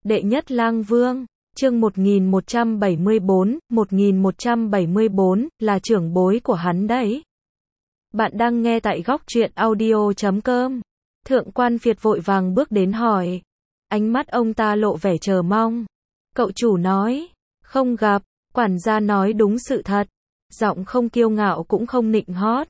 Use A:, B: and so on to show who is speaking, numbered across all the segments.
A: Đệ nhất lang vương, chương 1174, là trưởng bối của hắn đấy. Bạn đang nghe tại góc truyện audio.com. Thượng quan Việt vội vàng bước đến hỏi. Ánh mắt ông ta lộ vẻ chờ mong. Cậu chủ nói, không gặp, quản gia nói đúng sự thật. Giọng không kiêu ngạo cũng không nịnh hót.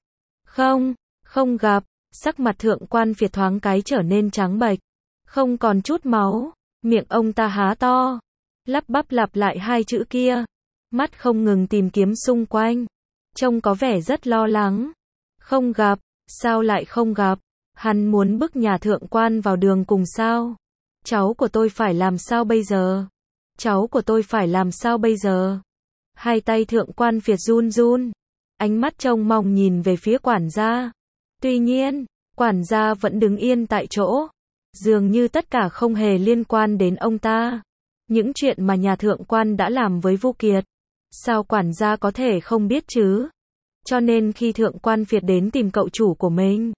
A: Không gặp, sắc mặt thượng quan Việt thoáng cái trở nên trắng bệch. Không còn chút máu, miệng ông ta há to. Lắp bắp lặp lại hai chữ kia. Mắt không ngừng tìm kiếm xung quanh. Trông có vẻ rất lo lắng. Không gặp, sao lại không gặp? Hắn muốn bức nhà thượng quan vào đường cùng sao? Cháu của tôi phải làm sao bây giờ? Cháu của tôi phải làm sao bây giờ? Hai tay thượng quan Việt run run. Ánh mắt trông mong nhìn về phía quản gia. Tuy nhiên, quản gia vẫn đứng yên tại chỗ. Dường như tất cả không hề liên quan đến ông ta. Những chuyện mà nhà thượng quan đã làm với Vu Kiệt. Sao quản gia có thể không biết chứ? Cho nên khi thượng quan Việt đến tìm cậu chủ của mình,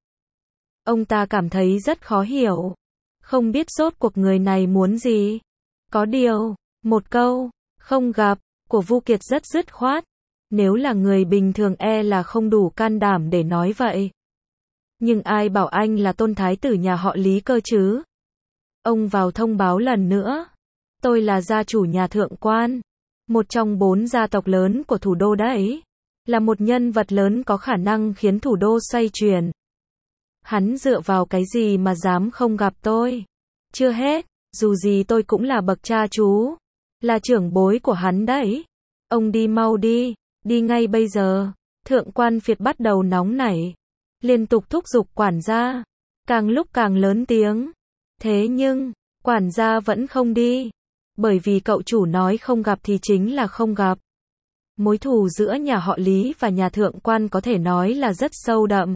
A: ông ta cảm thấy rất khó hiểu. Không biết rốt cuộc người này muốn gì. Có điều, một câu, không gặp, của Vu Kiệt rất dứt khoát. Nếu là người bình thường là không đủ can đảm để nói vậy. Nhưng ai bảo anh là tôn thái tử nhà họ Lý cơ chứ? Ông vào thông báo lần nữa. Tôi là gia chủ nhà thượng quan. Một trong 4 gia tộc lớn của thủ đô đấy. Là một nhân vật lớn có khả năng khiến thủ đô xoay chuyển. Hắn dựa vào cái gì mà dám không gặp tôi? Chưa hết, dù gì tôi cũng là bậc cha chú. Là trưởng bối của hắn đấy. Ông đi mau đi, đi ngay bây giờ. Thượng quan Việt bắt đầu nóng nảy. Liên tục thúc giục quản gia. Càng lúc càng lớn tiếng. Thế nhưng, quản gia vẫn không đi. Bởi vì cậu chủ nói không gặp thì chính là không gặp. Mối thù giữa nhà họ Lý và nhà thượng quan có thể nói là rất sâu đậm.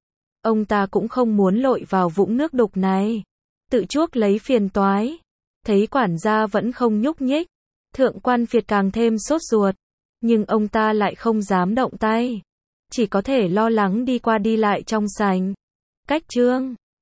A: Ông ta cũng không muốn lội vào vũng nước đục này. Tự chuốc lấy phiền toái. Thấy quản gia vẫn không nhúc nhích. Thượng quan Việt càng thêm sốt ruột. Nhưng ông ta lại không dám động tay. Chỉ có thể lo lắng đi qua đi lại trong sảnh. Cách chương